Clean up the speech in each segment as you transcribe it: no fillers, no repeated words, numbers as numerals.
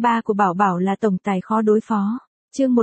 Ba của Bảo Bảo là tổng tài khó đối phó. Chương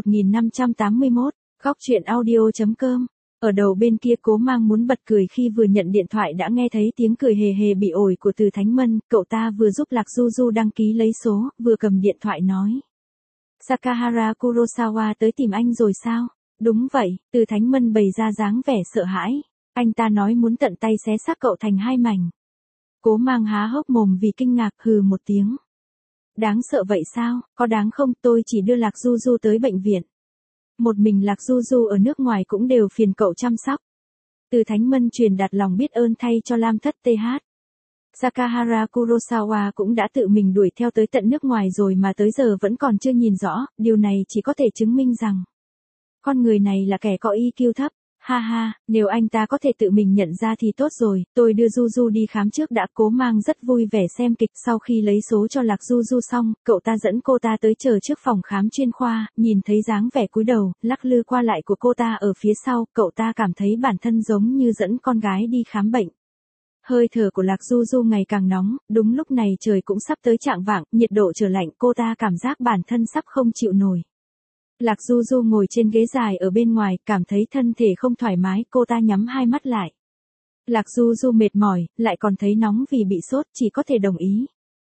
1581, góc truyện audio.com. Ở đầu bên kia Cố Mang muốn bật cười khi vừa nhận điện thoại đã nghe thấy tiếng cười hề hề bị ổi của Từ Thánh Mân, cậu ta vừa giúp Lạc Du Du đăng ký lấy số, vừa cầm điện thoại nói. Sakahara Kurosawa tới tìm anh rồi sao? Đúng vậy, Từ Thánh Mân bày ra dáng vẻ sợ hãi. Anh ta nói muốn tận tay xé xác cậu thành hai mảnh. Cố Mang há hốc mồm vì kinh ngạc, hừ một tiếng. Đáng sợ vậy sao, có đáng không, tôi chỉ đưa Lạc Du Du tới bệnh viện. Một mình Lạc Du Du ở nước ngoài cũng đều phiền cậu chăm sóc. Từ Thánh Mân truyền đạt lòng biết ơn thay cho Lam Thất TH. Sakahara Kurosawa cũng đã tự mình đuổi theo tới tận nước ngoài rồi mà tới giờ vẫn còn chưa nhìn rõ, điều này chỉ có thể chứng minh rằng con người này là kẻ có EQ thấp. Ha ha, nếu anh ta có thể tự mình nhận ra thì tốt rồi, tôi đưa Du Du đi khám trước đã. Cố Mang rất vui vẻ xem kịch. Sau khi lấy số cho Lạc Du Du xong, cậu ta dẫn cô ta tới chờ trước phòng khám chuyên khoa, nhìn thấy dáng vẻ cúi đầu, lắc lư qua lại của cô ta ở phía sau, cậu ta cảm thấy bản thân giống như dẫn con gái đi khám bệnh. Hơi thở của Lạc Du Du ngày càng nóng, đúng lúc này trời cũng sắp tới chạng vạng, nhiệt độ trở lạnh, cô ta cảm giác bản thân sắp không chịu nổi. Lạc Du Du ngồi trên ghế dài ở bên ngoài, cảm thấy thân thể không thoải mái, cô ta nhắm hai mắt lại. Lạc Du Du mệt mỏi, lại còn thấy nóng vì bị sốt, chỉ có thể đồng ý.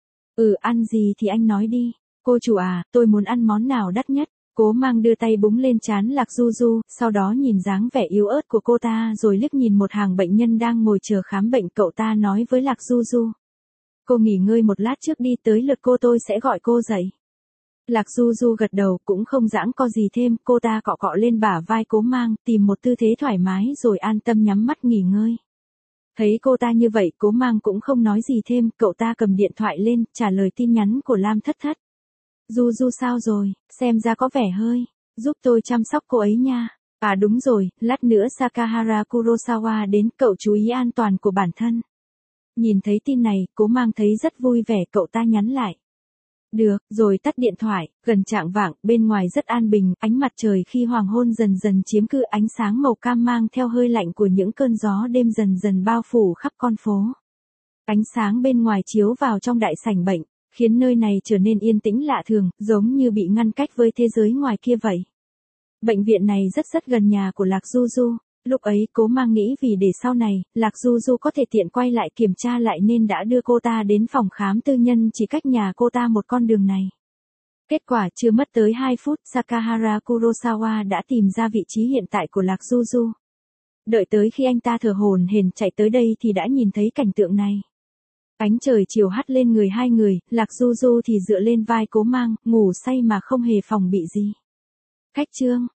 Ăn gì thì anh nói đi. Cô chủ à, tôi muốn ăn món nào đắt nhất. Cố Mang đưa tay búng lên trán Lạc Du Du, sau đó nhìn dáng vẻ yếu ớt của cô ta rồi liếc nhìn một hàng bệnh nhân đang ngồi chờ khám bệnh, cậu ta nói với Lạc Du Du. Cô nghỉ ngơi một lát trước đi, tới lượt cô tôi sẽ gọi cô dậy. Lạc Du Du gật đầu, cũng không giãng co gì thêm, cô ta cọ cọ lên bả vai Cố Mang, tìm một tư thế thoải mái rồi an tâm nhắm mắt nghỉ ngơi. Thấy cô ta như vậy, Cố Mang cũng không nói gì thêm, cậu ta cầm điện thoại lên, trả lời tin nhắn của Lam Thất Thất. Du Du sao rồi, xem ra có vẻ hơi, giúp tôi chăm sóc cô ấy nha. À đúng rồi, lát nữa Sakahara Kurosawa đến, cậu chú ý an toàn của bản thân. Nhìn thấy tin này, Cố Mang thấy rất vui vẻ, cậu ta nhắn lại. Được, rồi tắt điện thoại. Gần chạng vạng, bên ngoài rất an bình, ánh mặt trời khi hoàng hôn dần dần chiếm cứ, ánh sáng màu cam mang theo hơi lạnh của những cơn gió đêm dần dần bao phủ khắp con phố. Ánh sáng bên ngoài chiếu vào trong đại sảnh bệnh, khiến nơi này trở nên yên tĩnh lạ thường, giống như bị ngăn cách với thế giới ngoài kia vậy. Bệnh viện này rất gần nhà của Lạc Du Du. Lúc ấy Cố Mang nghĩ vì để sau này, Lạc Du Du có thể tiện quay lại kiểm tra lại nên đã đưa cô ta đến phòng khám tư nhân chỉ cách nhà cô ta một con đường này. Kết quả chưa mất tới 2 phút, Sakahara Kurosawa đã tìm ra vị trí hiện tại của Lạc Du Du. Đợi tới khi anh ta thở hổn hển chạy tới đây thì đã nhìn thấy cảnh tượng này. Ánh trời chiều hắt lên người hai người, Lạc Du Du thì dựa lên vai Cố Mang, ngủ say mà không hề phòng bị gì. Khách trương,